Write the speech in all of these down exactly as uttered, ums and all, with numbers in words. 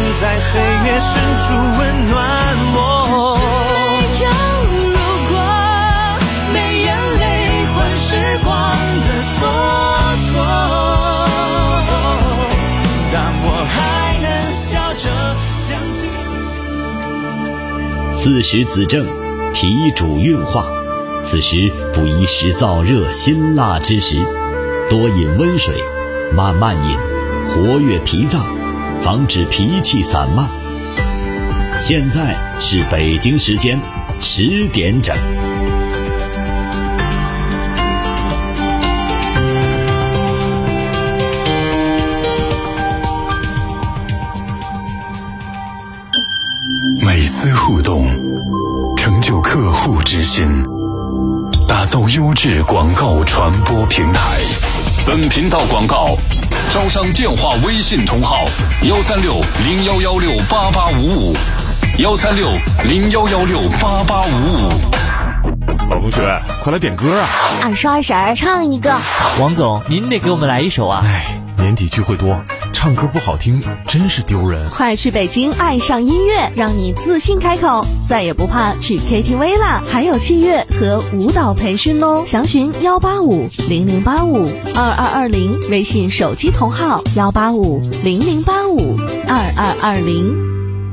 在岁月深处温暖我。 只是没有如果，没眼泪换时光的蹉跎， 但我还能笑着向前。 四时子正，脾主运化，此时不宜食燥热辛辣之食，多饮温水，慢慢饮，活跃脾脏，防止脾气散漫。现在是北京时间十点整。 每丝互动，成就客户之心，打造优质广告传播平台。本频道广告招商电话微信同号幺三六零幺幺六八八五五，幺三六零幺幺六八八五五。 老同学，快来点歌啊！ 二十二婶唱一个。 王总，您得给我们来一首啊！ 哎，年底聚会多，唱歌不好听真是丢人。 快去北京爱上音乐，让你自信开口，再也不怕去 K T V 啦！还有器乐和舞蹈培训哦，详询幺八五零零八五二二二零，微信手机同号幺八五零零八五二二二零。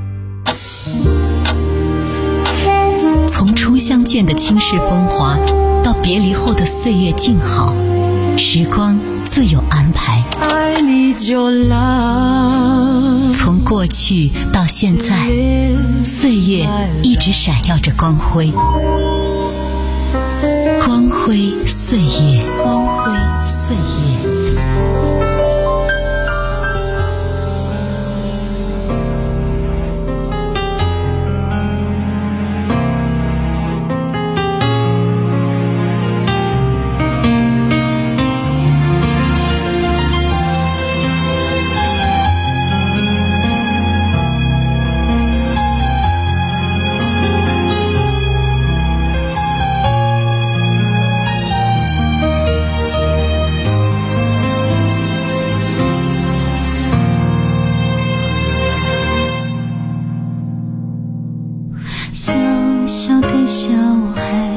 从初相见的倾世风华，到别离后的岁月静好，时光自有安排。 I need your love。 从过去到现在，岁月一直闪耀着光辉，光辉岁月，光辉岁月。 小小的小孩，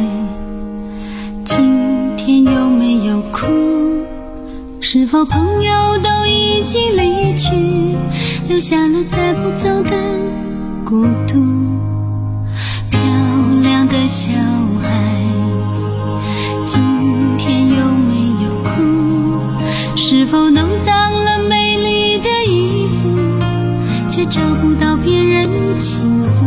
今天有没有哭？是否朋友都已经离去，留下了带不走的孤独？漂亮的小孩，今天有没有哭？是否弄脏了美丽的衣服，却找不到别人倾诉？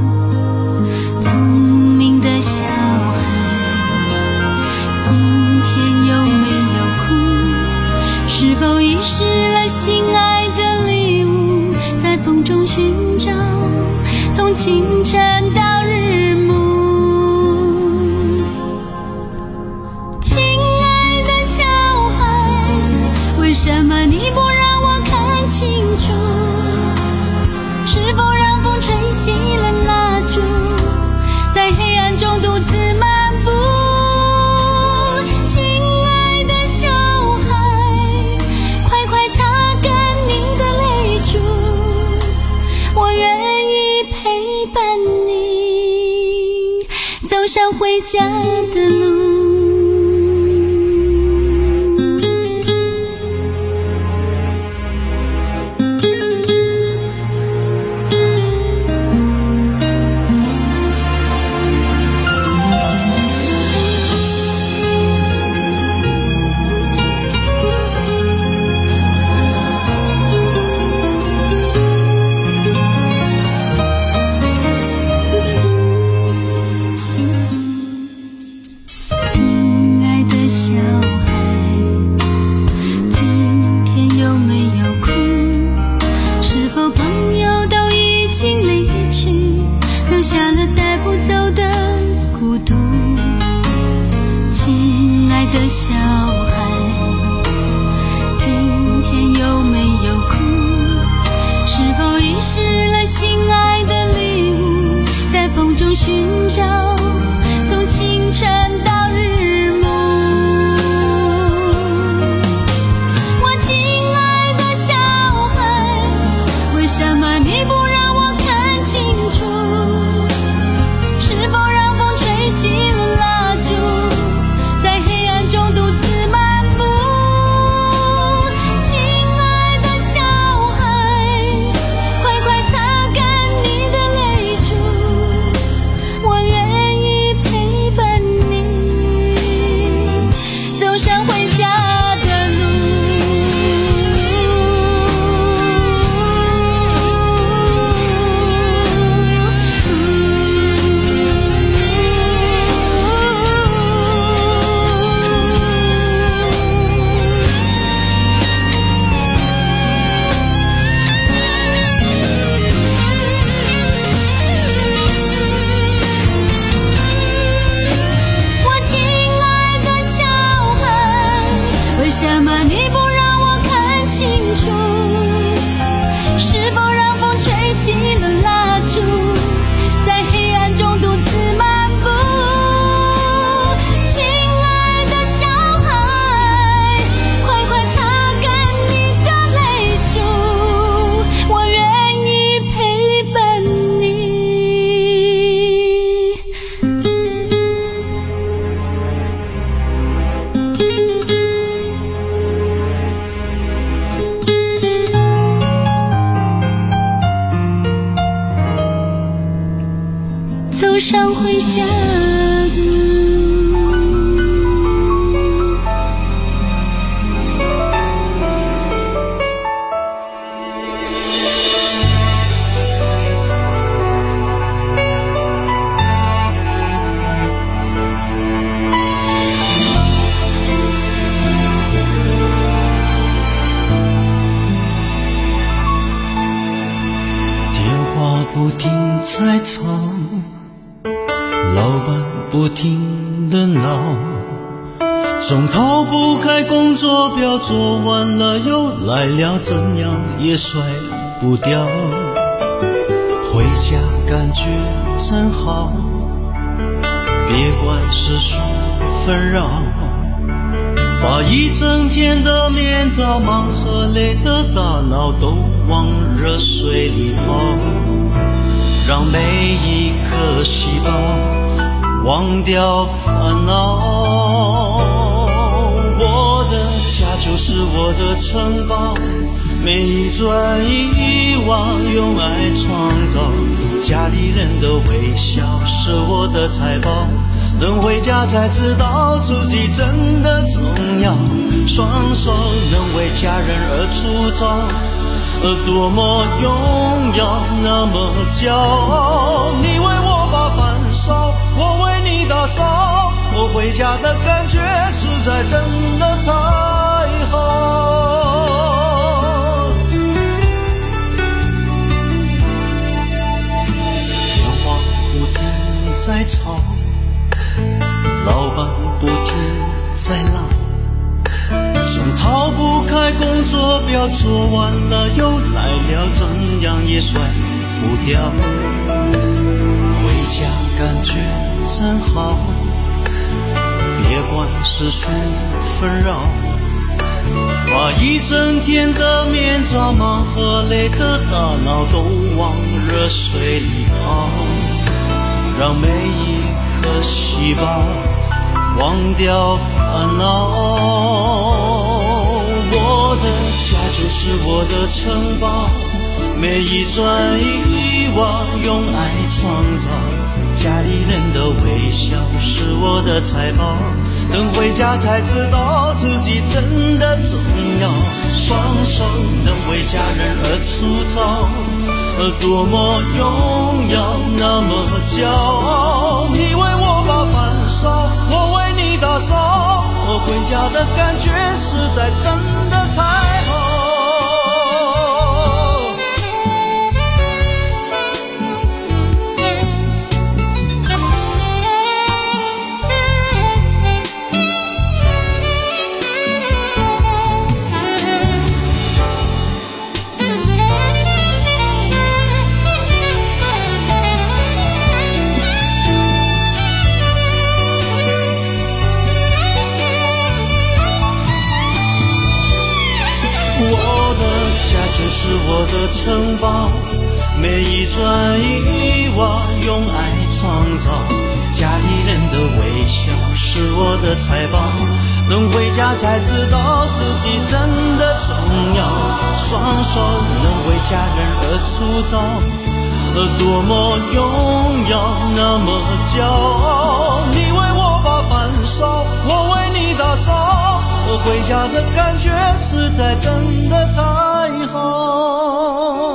小孩，今天有没有哭？是否遗失了心爱的礼物，在风中寻找，从清晨到日暮。亲爱的小孩，为什么你不让我看清楚？是否让风吹熄了蜡烛，在黑暗中独自漫步？亲爱的小孩，快快擦干你的泪珠，我愿意陪伴你你不让我看清楚？是否让风吹熄了蜡烛，在黑暗中独自漫步？亲爱的小孩，快快擦干你的泪珠，我愿意陪伴你走上回家的路。我亲爱的小孩，为什么你不让我看清楚？是否让风吹熄了蜡烛，在黑暗中独自漫步？亲爱的小孩，快快擦干你的泪珠，我愿意陪伴你走上回家的路。 电话不停在吵，老板不停地闹，总逃不开工作表，做完了又来了，怎样也甩不掉。回家感觉真好，别管世俗纷扰，把一整天的面罩、忙和累的大脑都往热水里泡，让每一颗细胞忘掉烦恼。我的家就是我的城堡，每一砖一瓦用爱创造，家里人的微笑是我的财宝。能回家才知道自己真的重要，双手能为家人而粗糙，多么荣耀，那么骄傲。你为我把饭烧，我为你打扫，我回家的感觉实在真的太好。电话不停在吵，老板不停在闹，总逃不开工作表，做完了又来了，怎样也甩不掉。回家感觉真好，别管世俗纷扰，把一整天的面罩、忙和累的大脑都往热水里泡，让每一颗细胞忘掉烦恼。我的家就是我的城堡，每一砖一瓦用爱创造，家里人的微笑是我的财宝。等回家才知道自己真的重要，双手能为家人而粗糙，多么荣耀，那么骄傲。你为我把饭烧，我为你打扫，我回家的感觉实在真的太好。是我的城堡， 每一砖一瓦用爱创造，家里人的微笑是我的财宝，能回家才知道自己真的重要，双手能为家人而粗糙，多么荣耀，那么骄傲。你为我把饭烧，我为你打扫，我回家的感觉实在真的太好。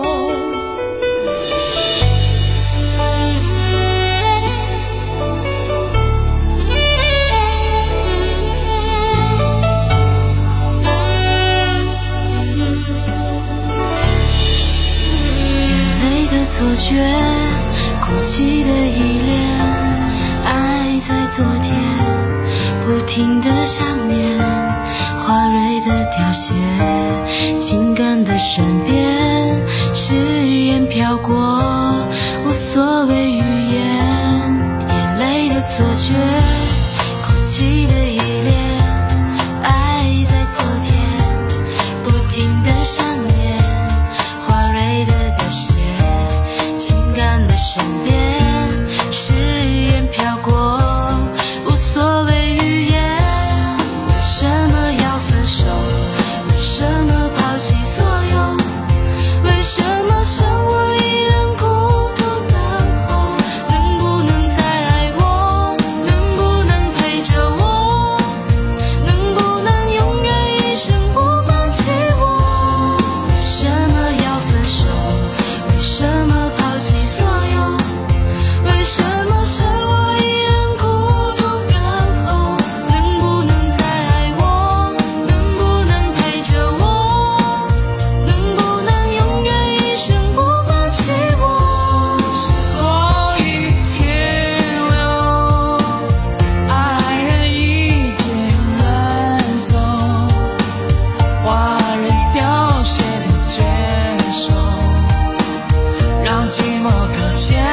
错觉，哭泣的依恋，爱在昨天，不停的想念，花蕊的凋谢，情感的善变，誓言飘过，无所谓语言，眼泪的错觉，哭泣的依恋，爱在昨天，不停的想念，花蕊的凋谢，的身边，誓言飘过，无所谓语言。为什么要分手？为什么抛弃所有？为什么剩我一人孤独等候？能不能再爱我？能不能陪着我？能不能永远一生不放弃我？为什么要分手？为什么抛弃所有？为什么剩我一人孤独等候？能不能再爱我？能不能陪着我？能不能永远一生不放弃我？ 时光一停留，爱人已经远走，花蕊凋谢的接受，让寂寞搁浅。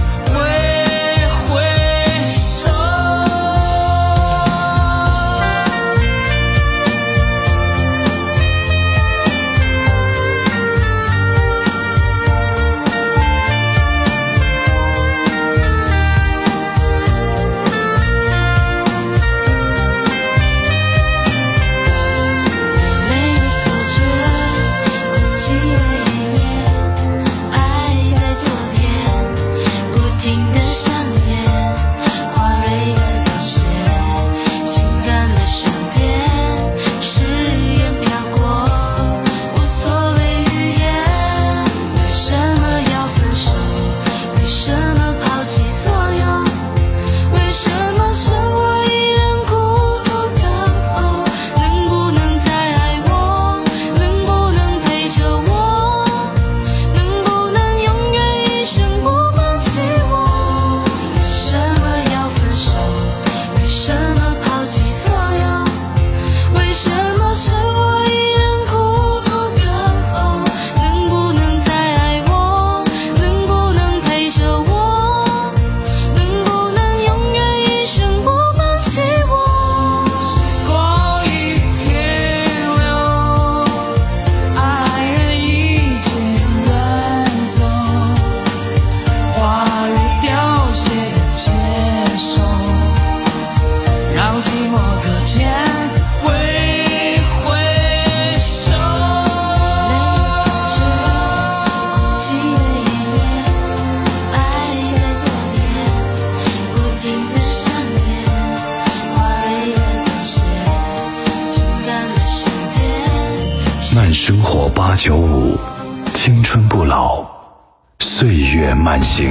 慢生活八九五，青春不老，岁月慢行。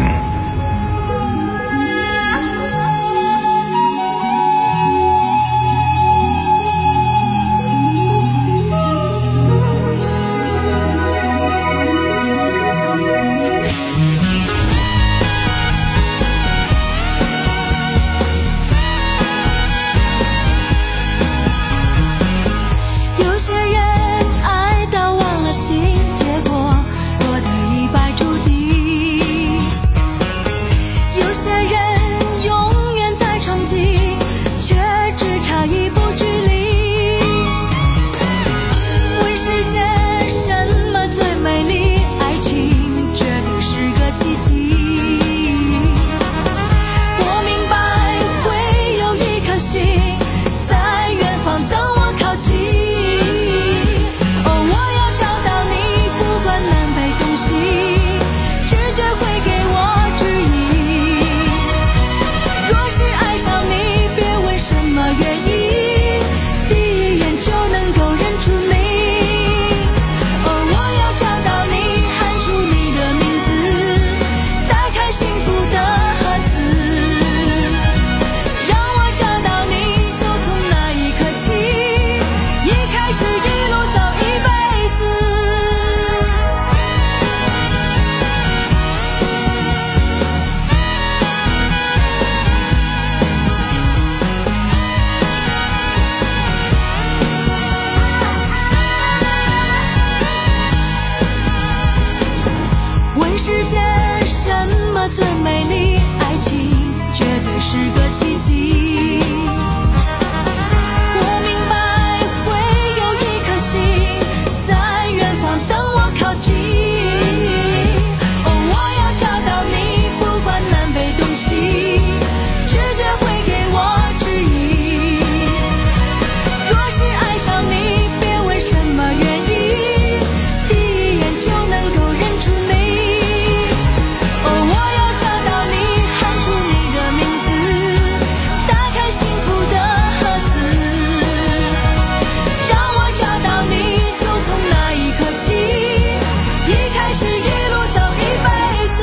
问世间什么最美丽？爱情绝对是个奇迹。我明白会有一颗心在远方等我靠近。哦，我要找到你，不管南北东西，直觉会给我指引。若是爱上你，别问什么原因，第一眼就能够认出你。哦，我要找到你，喊出你的名字，打开幸福的盒子。让我找到你，就从那一刻起，一开始一路走一辈子。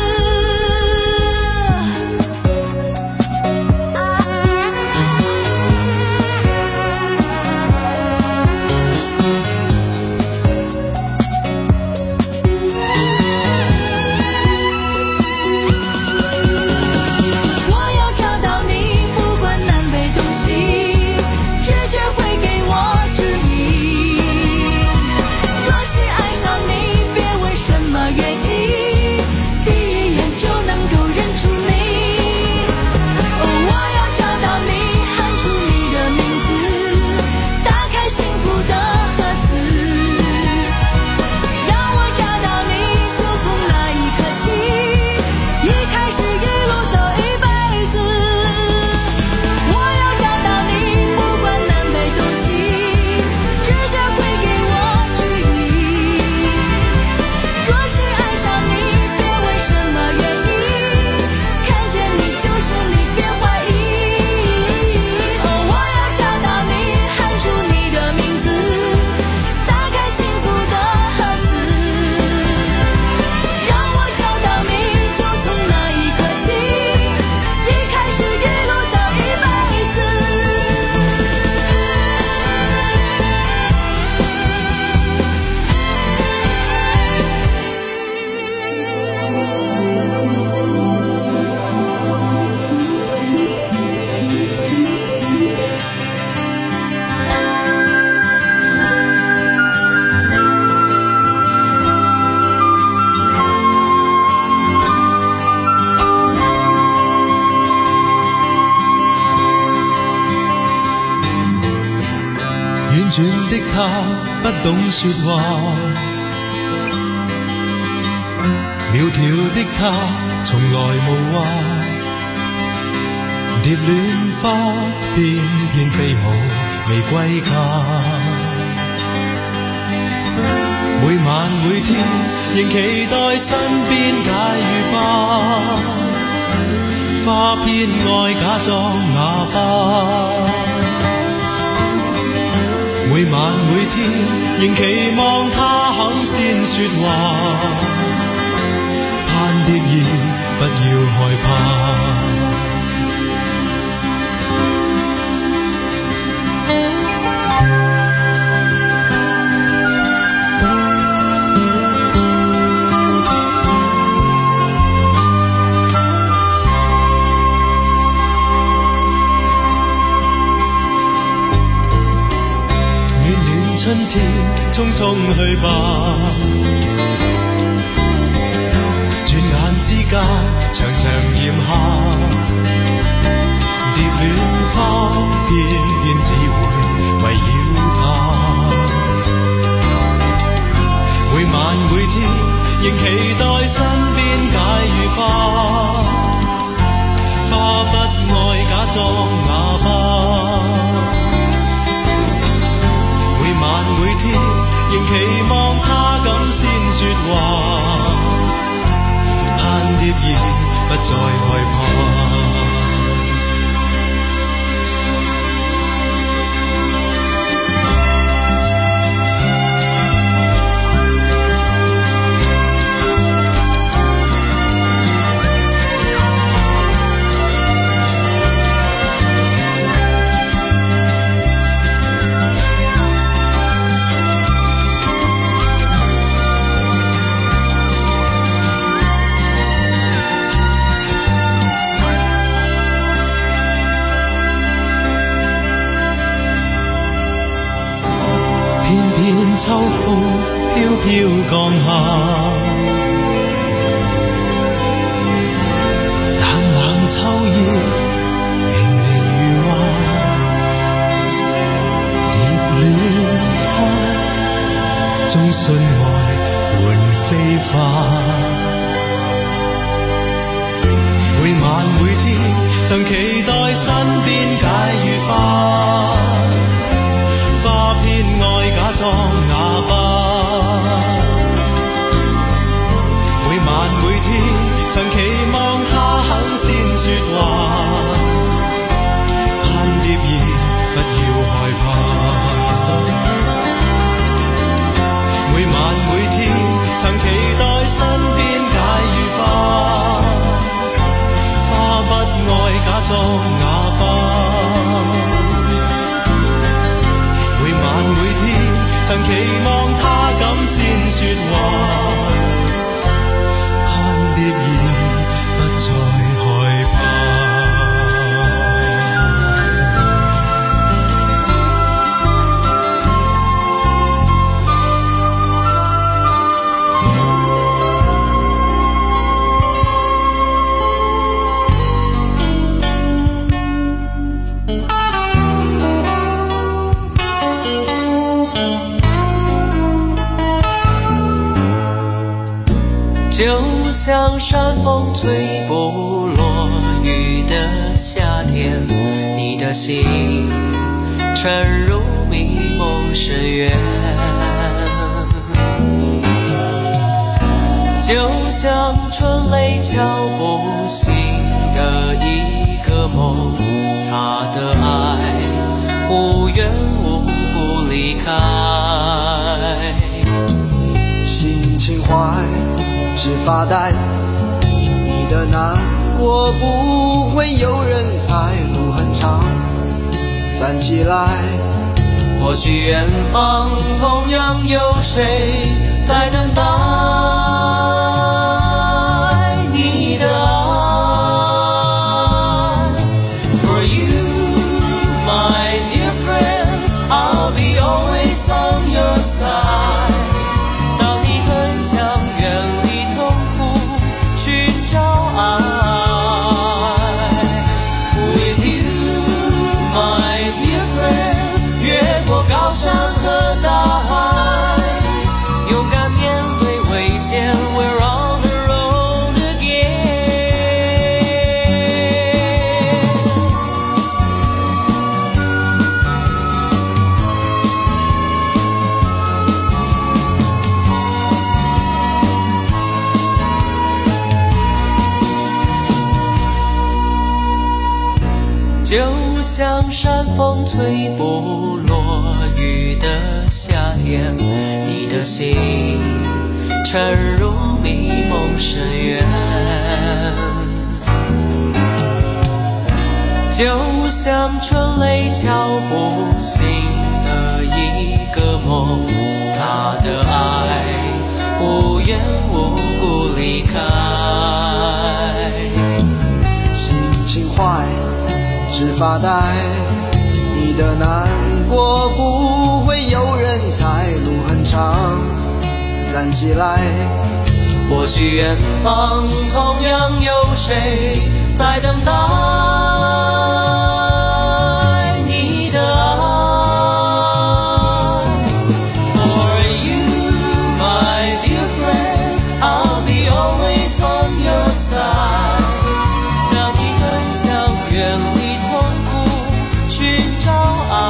我要找到你，不管南北东西，直觉会给我指引。若是爱上你，别问什么原因，第一眼就能够认出你。哦，我要找到你，喊出你的名字，打开幸福的盒子。让我找到你，就从那一刻起，一开始一路走一辈子。我要找到你，不管南北东西，直觉会给我指引。若是爱上你，别问什么原因，看见你就是你，别怀疑。哦，我要找到你，喊出你的名字，打开幸福的盒子。让我找到你，就从那一刻起，一开始一路走一辈子。 婉轉的他不懂說話，苗條的他從來無話，蝶戀花片片飛舞未歸家。每晚每天仍期待身邊解語花，花偏愛假裝啞巴。每晚每天仍期望他肯先說話，盼蝶兒不要害怕。春天匆匆去吧，轉眼之間長長炎夏，蝶戀花偏偏只會圍繞他。每晚每天仍期待身邊解語花，花不愛假裝啞巴。每晚每天仍期望他敢先說話，盼蝶兒不再害怕。秋風飄飄降下， 曾期待身邊解與花，花偏愛假裝啞巴。每晚每天曾期望他肯先說話，盼蝶兒不要害怕。每晚每天曾期待身邊解與花，花不愛假裝啞巴。每晚每天曾期望他敢先說話，盼蝶兒不再害怕。 就像山风吹不落雨的夏天，你的心沉入迷梦深渊。就像春雷敲不醒的一个梦，他的爱无缘无故离开。 心情坏只发呆，你的难过不会有人猜，路很长，站起来。 或许远方同样有谁在等待你的爱。 For you, my dear friend, I'll be always on your side。 当你很想远离痛苦，寻找爱。 With you, my dear friend， 越过高山和大海，勇敢面对危险 ，We're on the road again。 就像山风吹不落雨的夏天，你的心沉入迷梦深渊。就像春雷敲不醒的一个梦，他的爱无缘无故离开。 心情坏只发呆，你的难过不会有人猜，路很长，站起来。 或许远方同样有谁在等待你的爱。 For you, my dear friend, I'll be always on your side。 当你很想远离痛苦，寻找爱。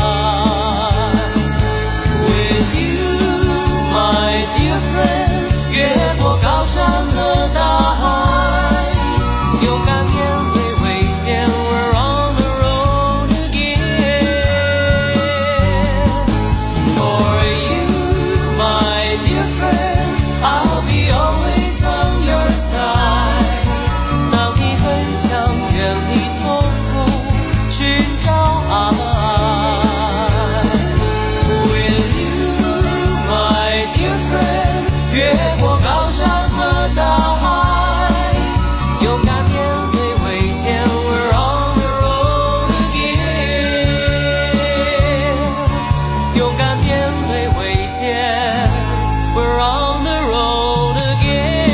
With you, my dear friend， 越过高山和大海，勇敢面对危险 ，We're on the road again。 For you, my dear friend， I'll be always on your side。 当你很想远离痛苦，寻找爱。 With you, my dear friend， 越过高山和大海，勇敢面对危险 ，We're on the road again。 勇敢面对危险 ，We're on the road again。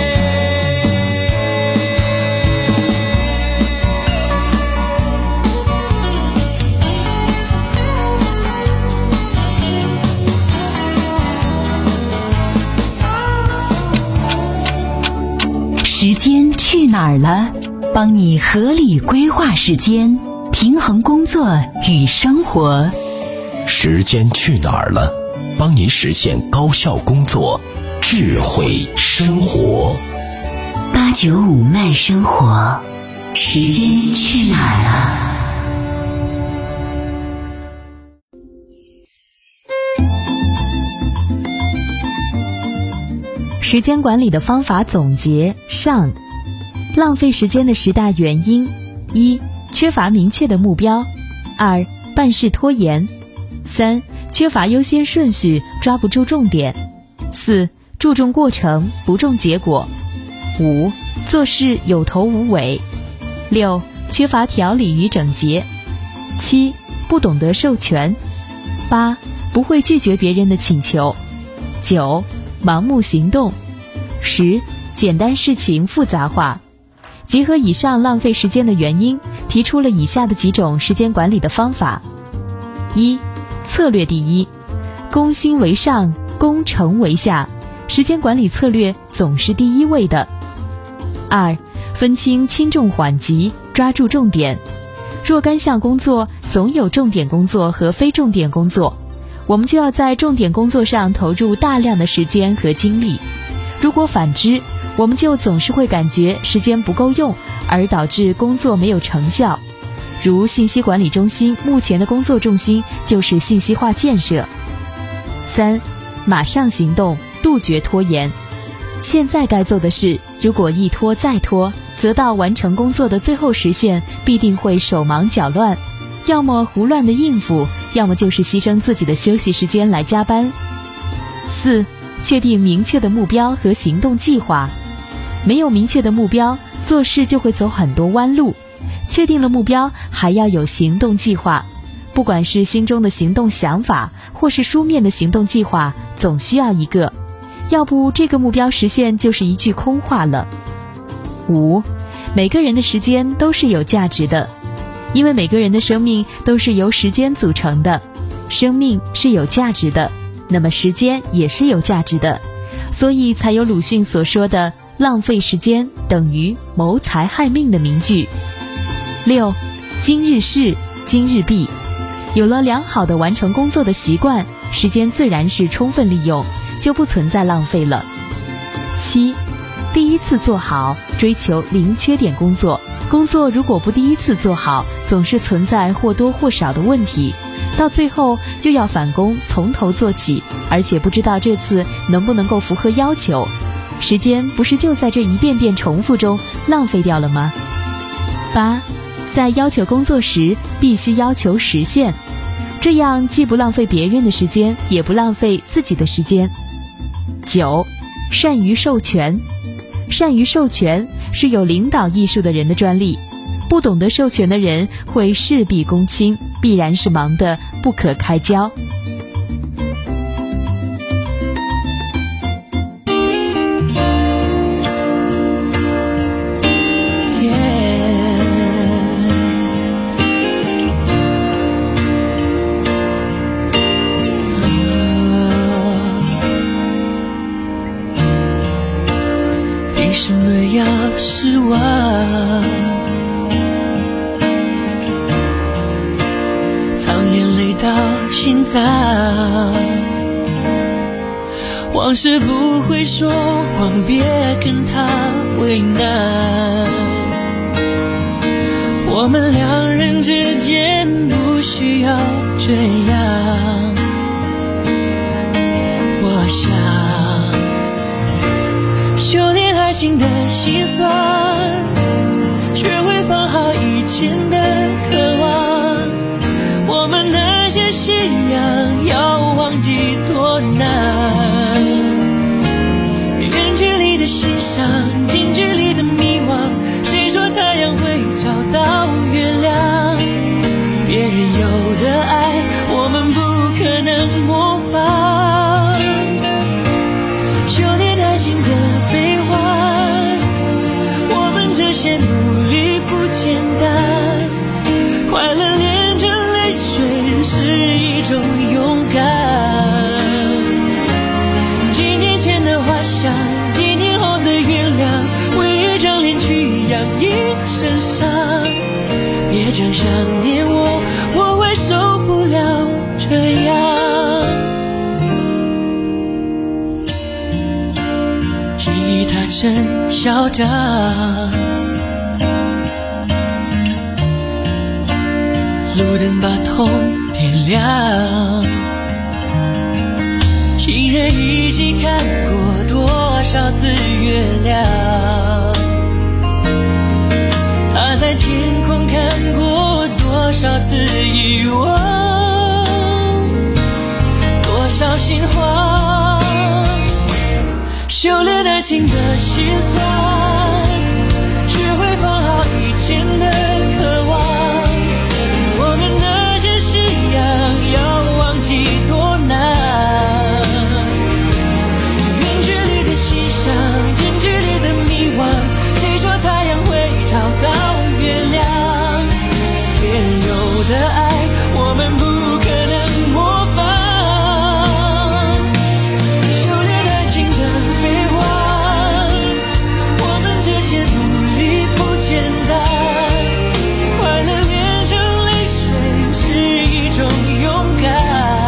时间去哪儿了？ 帮你合理规划时间，平衡工作与生活。 时间去哪儿了？帮你实现高效工作，智慧生活。 八九五慢生活，时间去哪儿了？ 时间管理的方法总结上，浪费时间的十大原因：一、缺乏明确的目标；二、办事拖延；三、缺乏优先顺序，抓不住重点；四、注重过程，不重结果；五、做事有头无尾；六、缺乏条理与整洁；七、不懂得授权；八、不会拒绝别人的请求；九、盲目行动；十、简单事情复杂化。结合以上浪费时间的原因，提出了以下的几种时间管理的方法：一、策略第一，攻心为上，攻城为下，时间管理策略总是第一位的。二、分清轻重缓急，抓住重点。若干项工作总有重点工作和非重点工作，我们就要在重点工作上投入大量的时间和精力。如果反之，我们就总是会感觉时间不够用，而导致工作没有成效。如信息管理中心目前的工作重心就是信息化建设。三、马上行动，杜绝拖延。现在该做的事，如果一拖再拖，则到完成工作的最后时限必定会手忙脚乱，要么胡乱的应付，要么就是牺牲自己的休息时间来加班。四、确定明确的目标和行动计划。没有明确的目标，做事就会走很多弯路。确定了目标，还要有行动计划。不管是心中的行动想法，或是书面的行动计划，总需要一个，要不这个目标实现就是一句空话了。五、每个人的时间都是有价值的，因为每个人的生命都是由时间组成的，生命是有价值的，那么时间也是有价值的，所以才有鲁迅所说的浪费时间等于谋财害命的名句。六、今日事今日毕。有了良好的完成工作的习惯，时间自然是充分利用，就不存在浪费了。七、第一次做好，追求零缺点工作。工作如果不第一次做好，总是存在或多或少的问题，到最后又要返工从头做起，而且不知道这次能不能够符合要求。时间不是就在这一遍遍重复中浪费掉了吗？八、在要求工作时必须要求实现，这样既不浪费别人的时间，也不浪费自己的时间。九、善于授权。善于授权是有领导艺术的人的专利，不懂得授权的人会事必躬亲，必然是忙得不可开交。 什么要失望？藏眼泪到心脏，往事不会说谎，别跟他为难。我们两人之间不需要这样，我想修炼爱情的心酸，学会放好以前的渴望。我们那些信仰要忘记多难，远距离的欣赏，近距离的迷惘。谁说太阳会找到月亮？别人有的爱，我们不可能模仿。修炼爱情的悲欢，我们这些努力不简单。快乐连着泪水是一种勇敢。几年前的花香，几年后的原谅，为一张脸去养一生讲想念我，我会受不了这样。吉他真嚣张，路灯把痛点亮，情人一起看过多少次月亮，他在天空看过多少次遗忘，多少心慌，修炼爱情的心酸，学会放好以前的渴望，我们那些信仰要忘记多难，远距离的欣赏，近距离的迷惘，谁说太阳会找到月亮，别人有的爱我们不可能模仿，修炼爱情的悲欢，我们这些努力不简单，快乐炼成泪水是一种勇敢，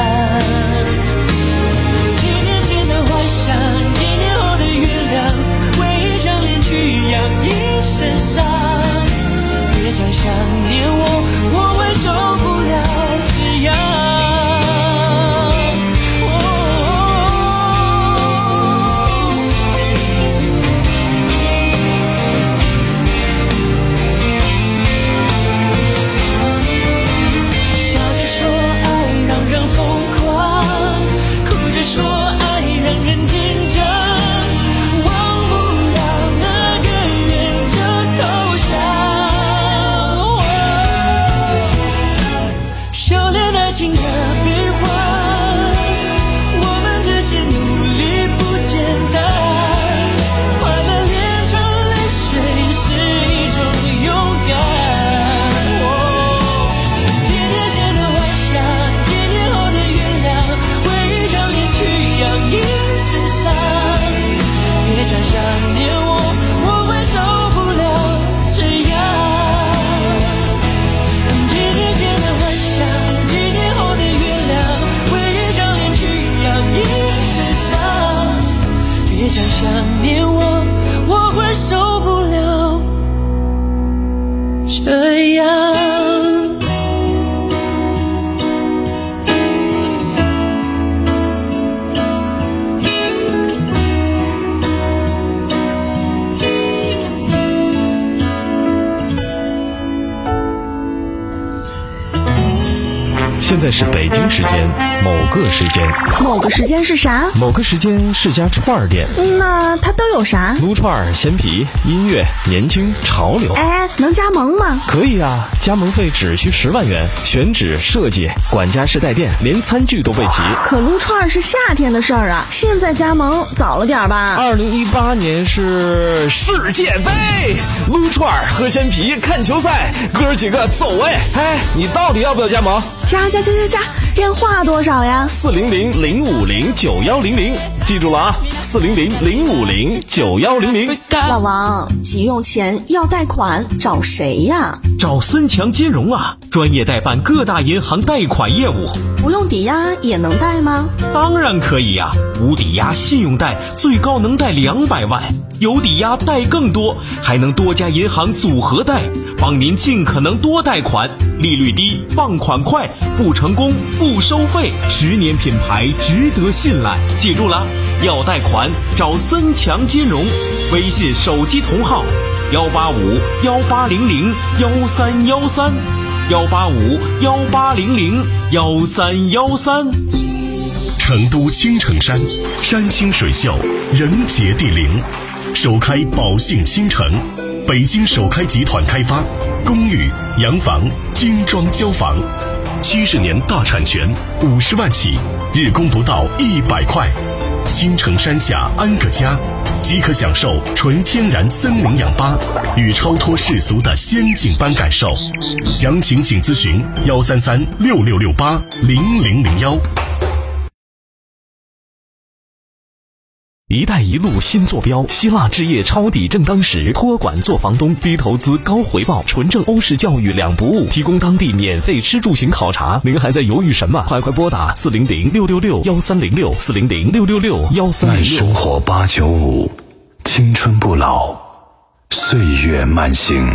几年前的幻想，几年后的原谅，为一张脸去养一身伤，别再想念我，我会受不了这样。笑着说爱让人疯狂，哭着说爱让人紧张，忘不了那个远着投降，修炼爱情的悲欢，我们这些努力不简单，快乐炼成泪水是一种勇敢，几年前的幻想，几年后的原谅，为一张脸去养一身伤，别再想念我，我会受不了这样，几年前的幻想，几年后的原谅，为一张脸去养一身伤，别再想念我，我会受不了这样。 现在是北京时间某个时间， 某个时间是啥？ 某个时间是家串儿店。 那它都有啥？ 撸串儿、鲜皮、音乐、年轻、潮流。 哎，能加盟吗？ 可以啊，加盟费只需十万元，选址、设计、管家式带电，连餐具都备齐。 可撸串儿是夏天的事儿啊，现在加盟早了点吧？ 二零一八年是世界杯，撸串儿、喝鲜皮、看球赛，哥儿几个走哎！哎，你到底要不要加盟？ 加加加加加，电话多少呀？ 四零零零五零九幺零零，记住了啊，四零零零五零九幺零零。 老王，急用钱要贷款，找谁呀？ 找森强金融啊，专业代办各大银行贷款业务。 不用抵押也能贷吗？ 当然可以呀、啊，无抵押信用贷最高能贷两百万，有抵押贷更多，还能多家银行组合贷，帮您尽可能多贷款，利率低，放款快，不成功不收费，十年品牌值得信赖。记住了，要贷款找森强金融，微信手机同号幺八五幺八零零幺三幺三，幺八五幺八零零幺三幺三。 成都青城山，山清水秀，人杰地灵，首开宝兴新城，北京首开集团开发，公寓、洋房、精装交房，七十年大产权，五十万起，日供不到一百块。青城山下安个家，即可享受纯天然森林氧吧与超脱世俗的仙境般感受。详情请咨询幺三三六六六八零零零幺。 一带一路新坐标，希腊置业抄底正当时，托管做房东，低投资高回报，纯正欧式教育两不误，提供当地免费吃住行考察。您还在犹豫什么？快快拨打四零零六六六幺三零六四零零六六六幺三零六。 慢生活八九五，青春不老，岁月慢行。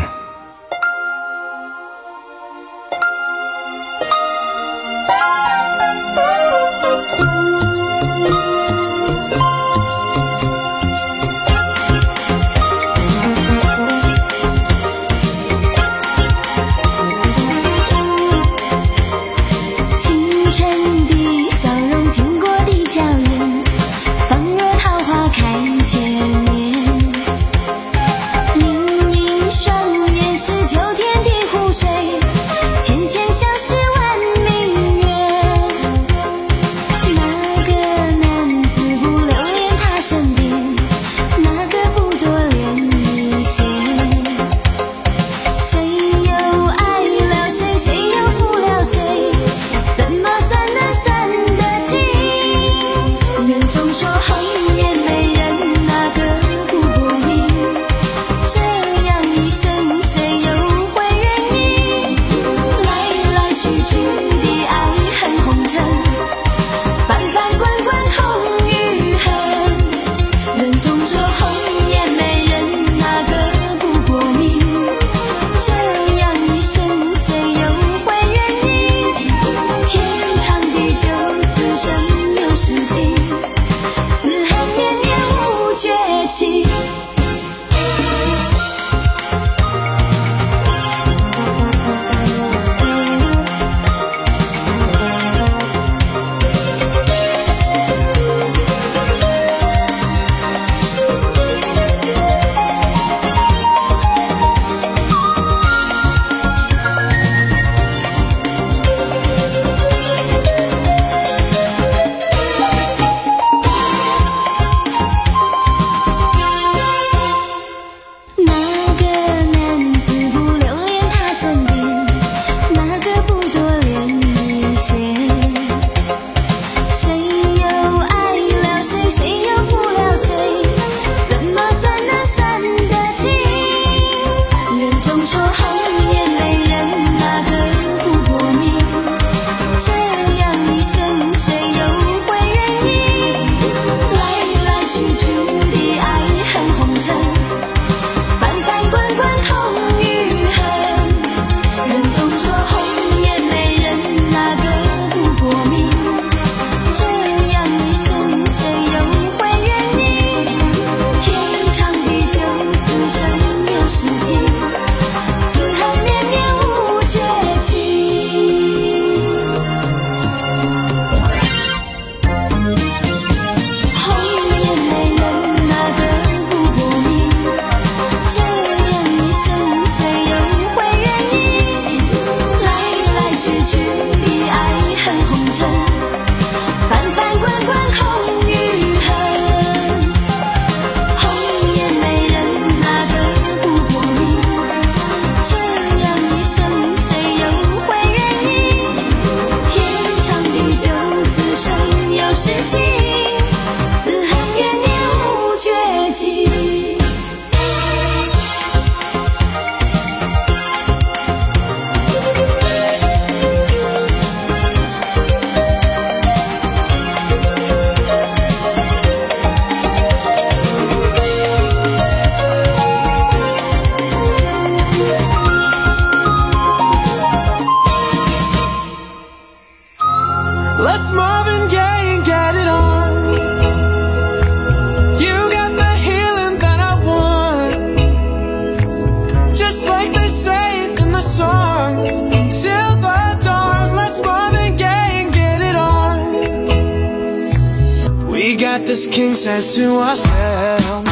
This king says to ourselves,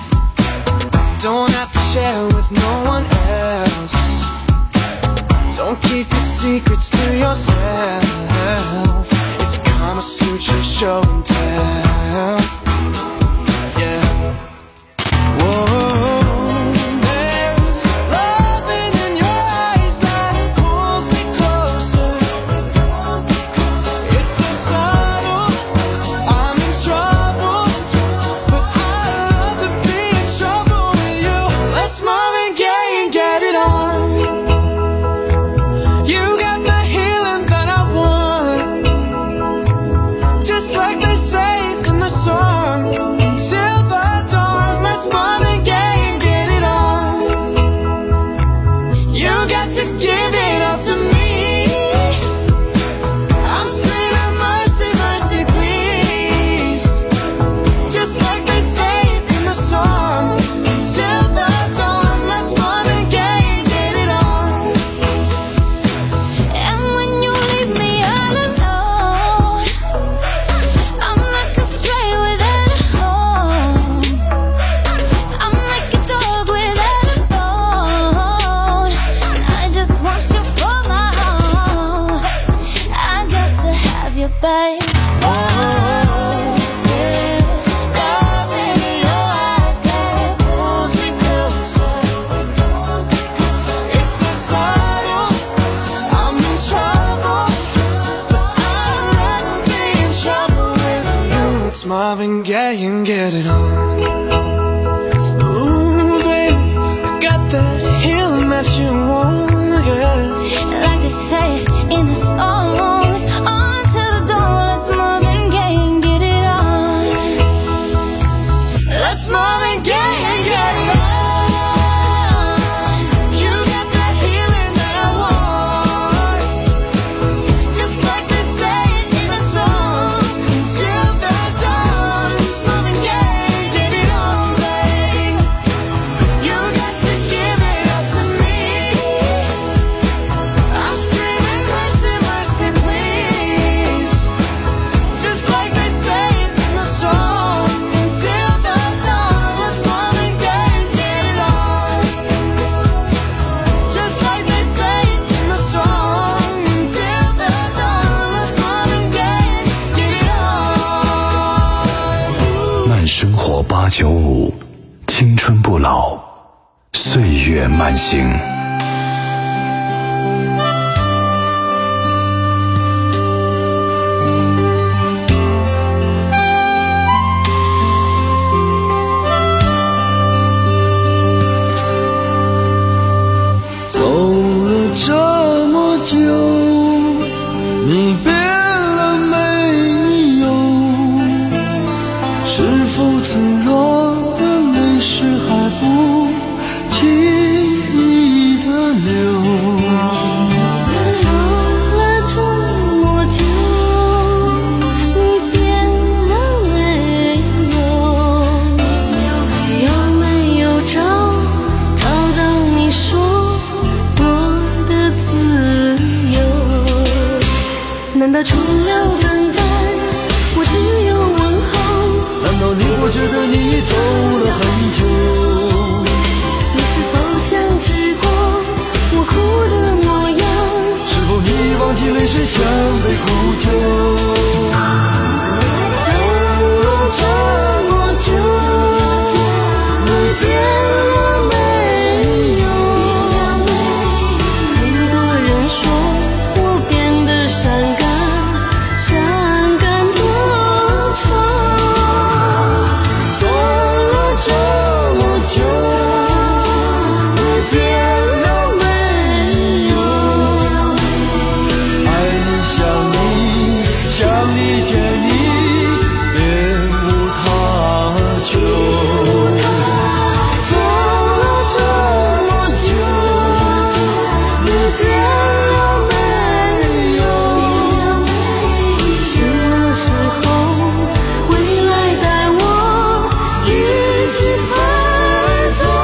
don't have to share with no one else. Don't keep your secrets to yourself. It's Kama Sutra show and tell. Yeah. Whoa. But Let's Marvin Gaye and get it on. Ooh, baby, I got that healing that you want, yeah. Like they say in the songs, on to the dawn. Let's Marvin Gaye and get it on. Let's Marvin Gaye and get it on. 生活八九五，青春不老，岁月慢行。 走了这么久，你变了没有？是否脆弱的泪水还不轻易的流？ 走了这么久，你变了没有？有没有找到到你说过的自由？难道除了等待，我只有问候？ 难道你不觉得你走了很久？ 你是否想起过我哭的模样？ 是否你忘记泪水像被苦酒？ 走了这么久，你变了没有？很多人说我变得伤感，伤感多愁。 这么久，你变了没有？爱你想你，想你见你，别无他求。 走了这么久，你变了没有？什么时候回来带我一起飞走？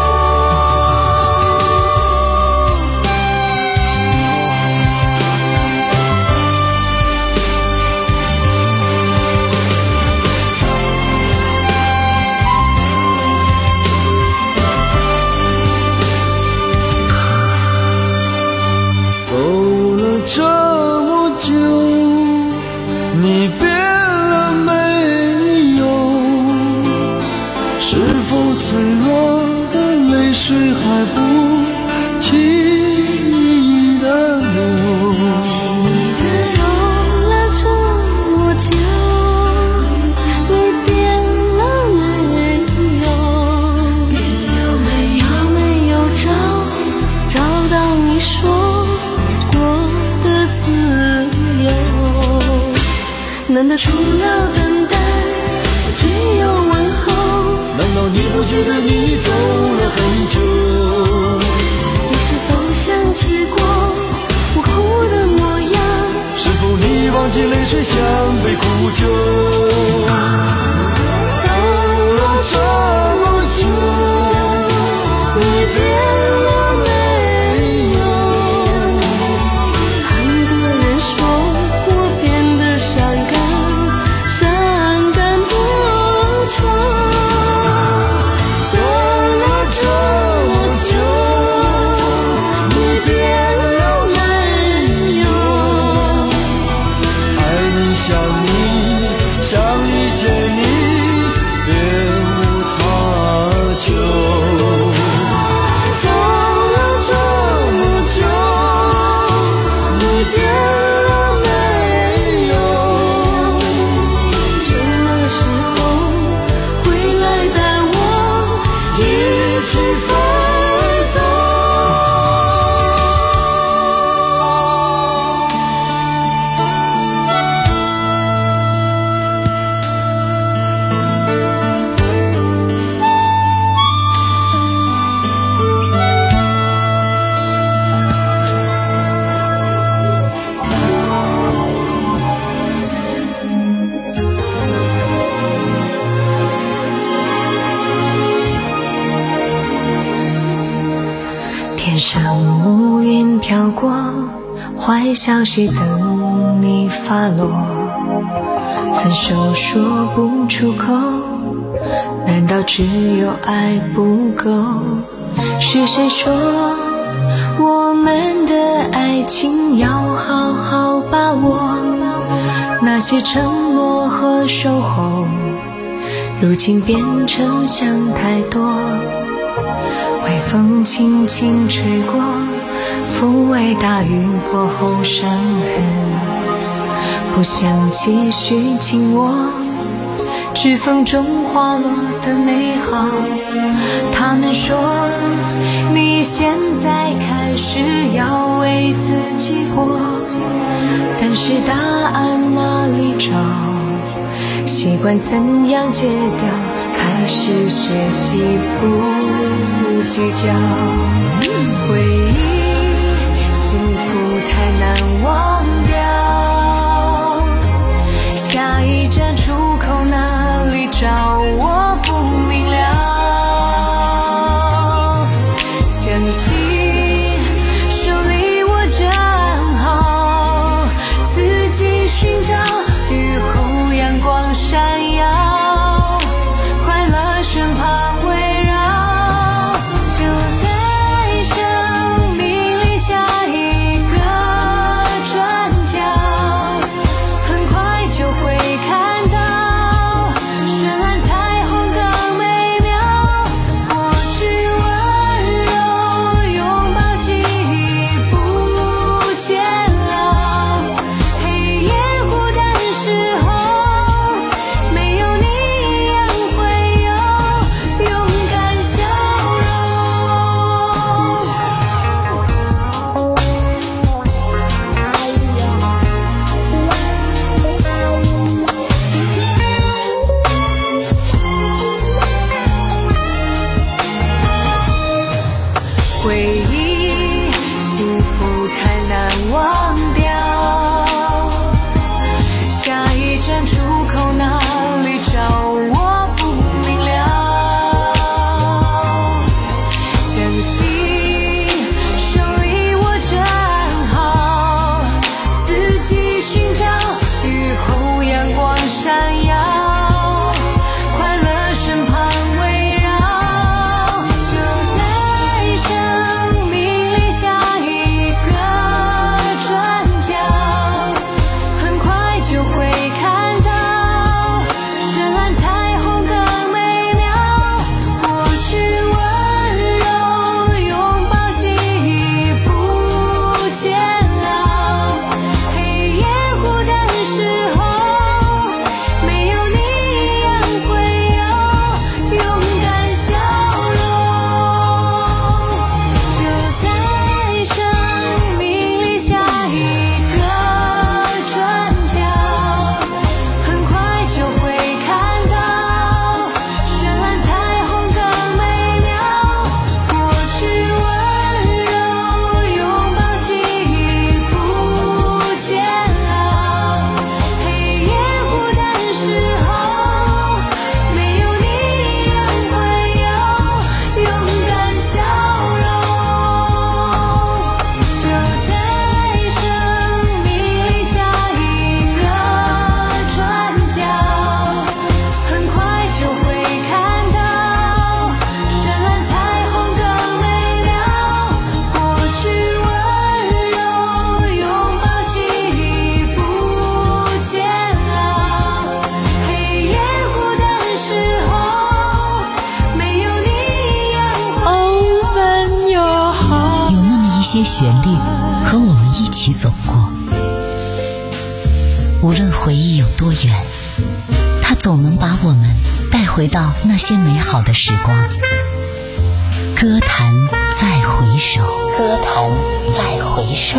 走了这么久，你变了没有？是否脆弱的泪水还不轻易的流？ 走了这么久，你变了没有？有没有找找到你说过的自由？难道除了等待，只有问候？ 难道你不觉得你走了很久？ 你是否想起过我哭的模样？ 是否你忘记泪水像被苦酒？ 走了这么久，你变了没有？很多人说我变得伤感，伤感多愁。走了这么久，你变了没有？ 爱你想你，想你见你，别无他求。 走天上乌云飘过，坏消息等你发落，分手说不出口，难道只有爱不够？是谁说我们的爱情要好好把握？那些承诺和守候，如今变成想太多。微风轻轻吹过，抚慰大雨过后伤痕，不想继续紧握指缝中滑落的美好。他们说你现在开始要为自己活，但是答案哪里找？习惯怎样戒掉，开始学习不计较。回忆幸福太难忘掉，下一站出口哪里找我不明了。相信手里握着暗号，自己寻找，雨后阳光闪耀，快乐身旁围绕，就在生命里下一个转角，很快就会看到绚烂彩虹更美妙。过去温柔拥抱记忆不见了，黑夜孤单时候没有你一样会有勇敢笑回忆幸福太难忘掉，下一站出口哪里找我不明了。相信手里握着暗号，自己寻找，雨后阳光闪耀，快乐身旁围绕，就在生命里下一个转角，很快就会看到绚烂彩虹更美妙。过去温柔拥抱记忆不见了，黑夜孤单时候没有你一样会有勇敢笑容，就在生命里下一个转角，很快就会看到绚烂彩虹更美妙。过去温柔拥抱记忆不见了，黑夜孤单时候没有你一样会有勇敢笑容，就在生命里下一个转角，很快就会看到绚烂彩虹更美妙。过去温柔拥抱记忆不见了，黑夜孤单时候没有你一样会有有那么一些旋律和我们一起走过，无论回忆有多远，它总能把我们带回到那些美好的时光。歌坛再回首，歌坛再回首。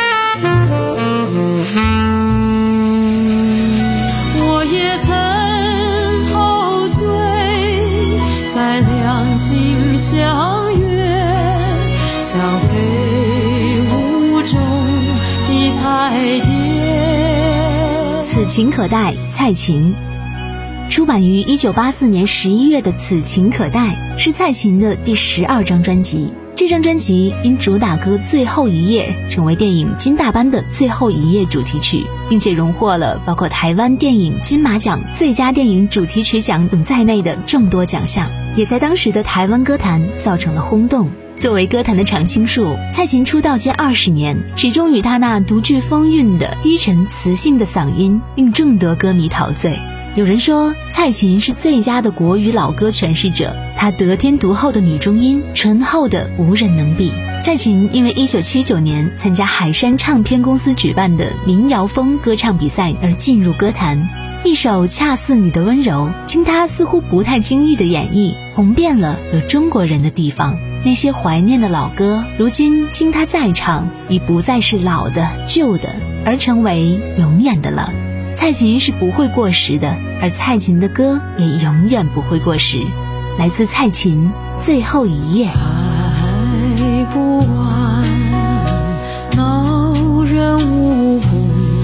我也曾陶醉在两情相悦，像飞舞中的彩蝶。 此情可待，蔡琴。出版于一九八四年十一月的《此情可待》是蔡琴的第十二张专辑， 这张专辑因主打歌《最后一夜》成为电影《金大班》的最后一夜主题曲，并且荣获了包括台湾电影金马奖最佳电影主题曲奖等在内的众多奖项，也在当时的台湾歌坛造成了轰动。作为歌坛的常青树，蔡琴出道近二十年，始终与她那独具风韵的低沉磁性的嗓音令众多歌迷陶醉。有人说蔡琴是最佳的国语老歌诠释者，她得天独厚的女中音醇厚的无人能比。蔡琴因为一九七九年参加海山唱片公司举办的民谣风歌唱比赛而进入歌坛，一首《恰似你的温柔》经她似乎不太经意的演绎，红遍了有中国人的地方。那些怀念的老歌，如今经她再唱，已不再是老的旧的，而成为永远的了。蔡琴是不会过时的，而蔡琴的歌也永远不会过时。来自蔡琴《最后一夜》。 猜不完恼人无故，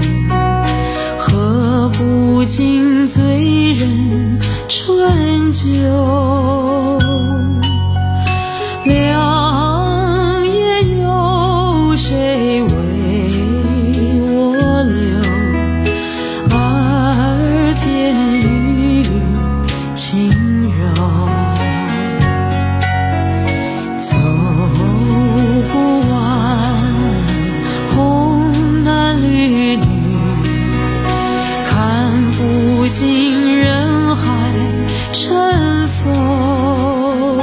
喝不尽醉人春酒，良夜有谁为我留，耳边语轻柔，走不完红男绿女，看不尽人海尘封，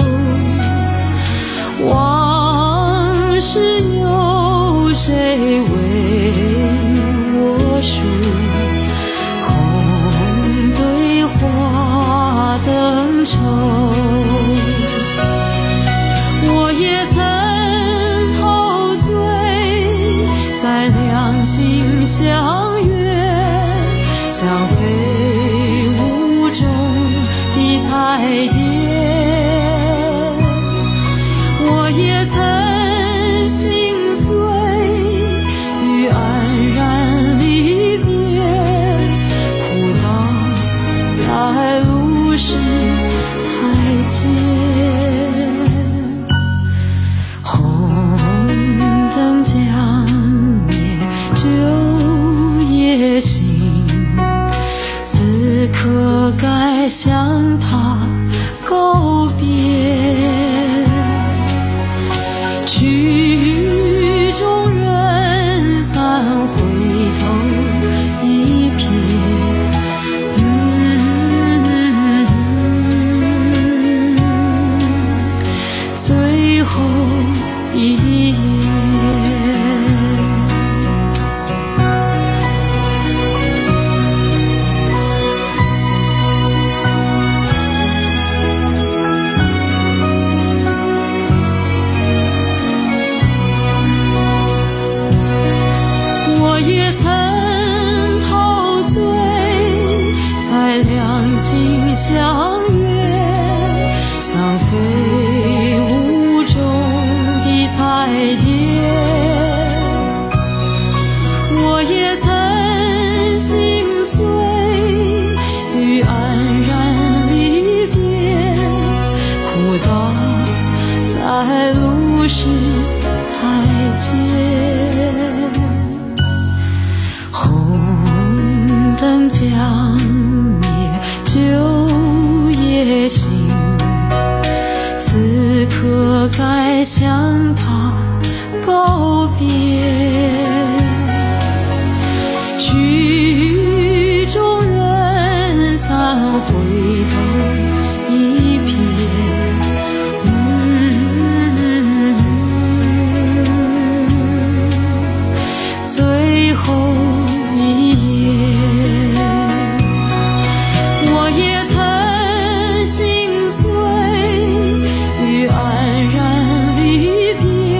往事有谁为我述，空对话灯抽，我也曾陶醉在两情相悦，像飞舞中的彩蝶，我也曾心碎于黯然离别，哭倒在路是台阶，红灯将灭旧夜行，此刻该向他告别，曲终人散回头一瞥，嗯，最后一夜。我也曾陶醉在两情相悦，像飞舞中的彩蝶，我也曾心碎于黯然离别，哭倒在路是台阶，红灯将灭旧夜行，此刻该向他告别，曲终人散回头一瞥，嗯，最后一夜，我也曾心碎于黯然离别，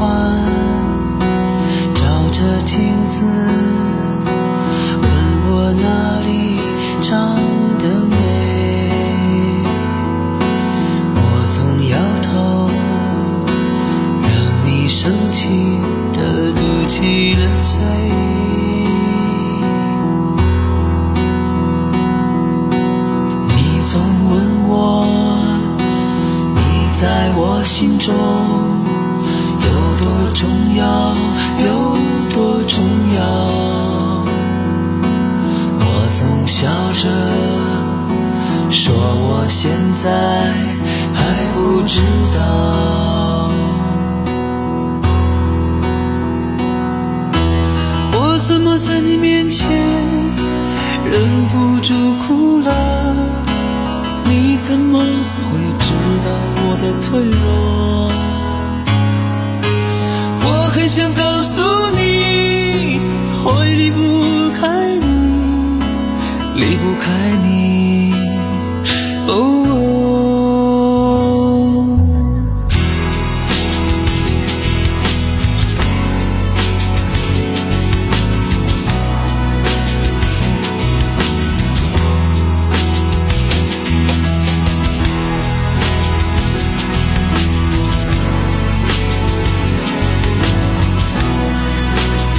欢，照着镜子问我哪里长得美，我总摇头，让你生气的嘟起了嘴。你总问我，你在我心中有多重要，有多重要。我总笑着说我现在还不知道。我怎么在你面前忍不住哭了？你怎么会知道我的脆弱？我很想告诉你，会离不开你，离不开你。哦